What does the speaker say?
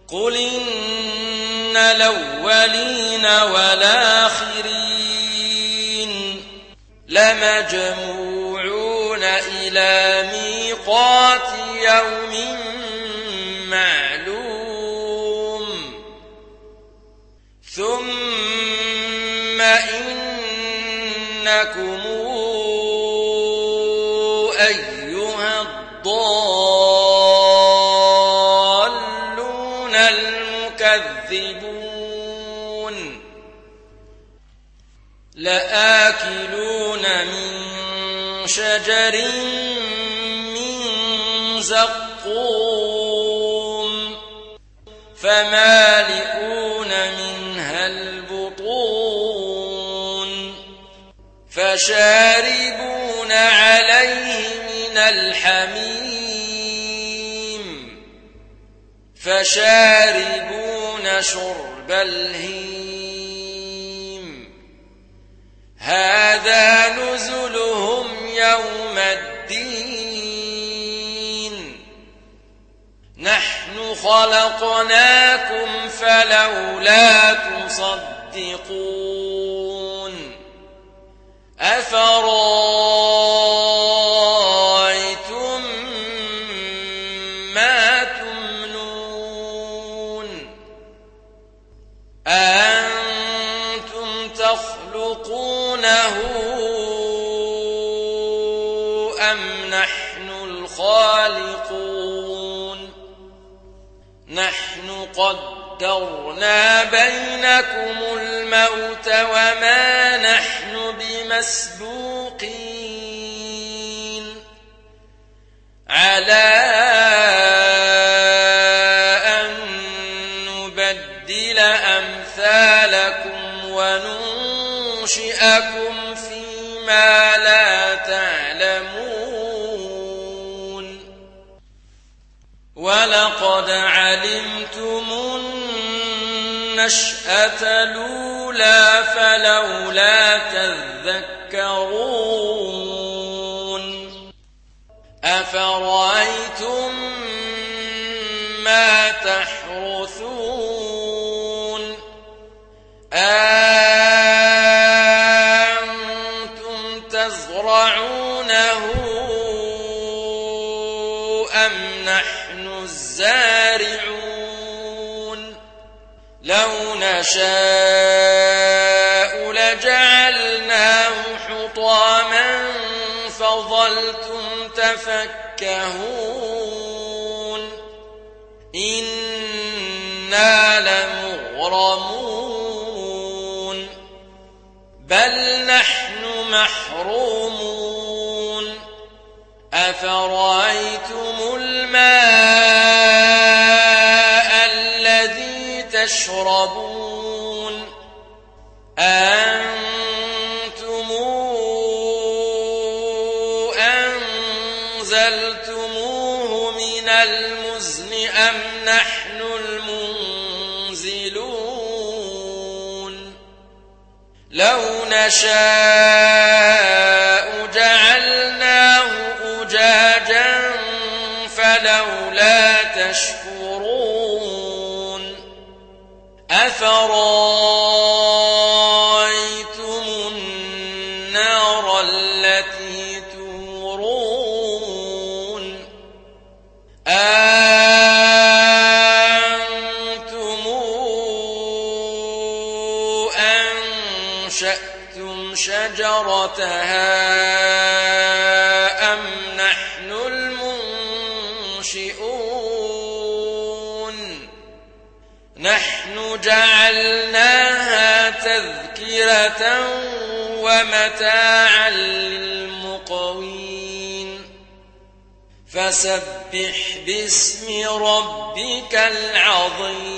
قل إن الأولين والآخرين لمجموعون إلى ميقات يوم معلوم ثم إنكم أيها الضالون المكذبون لآكلون من شجر من زقوم فمالئون منها البطون فشاربون عليه من الحميم فشاربون شرب الهيم هذا نزلهم يوم الدين نحن خلقناكم فلولا تصدقون أفرأيتم ما تمنون أأنتم تخلقونه أم نحن الخالقون نحن قدرنا بينكم الموت وما نحن بمسبوقين على أن نبدل أمثالكم وننشئكم فيما لا تعلمون ولقد علمتم النشأة الأولى فلولا تذكرون أفرأيتم ما تحرثون أأنتم تزرعونه أم نحن الزارعون لو نشاء لجعلناه حطاما فظلتم تفكهون إنا لمغرمون بل نحن محرومون أفرأيتم الماء الذي تشربون أأنتم أنزلتموه من المزن أم نحن المنزلون لو نشاء جعلناه أجاجا فلولا تشكرون أفرأيتم النار التي تورون أأنتم أنشأتم شجرتها أم نحن المنشئون نحن جعلناها تذكرة ومتاعا للمقوين فسبح باسم ربك العظيم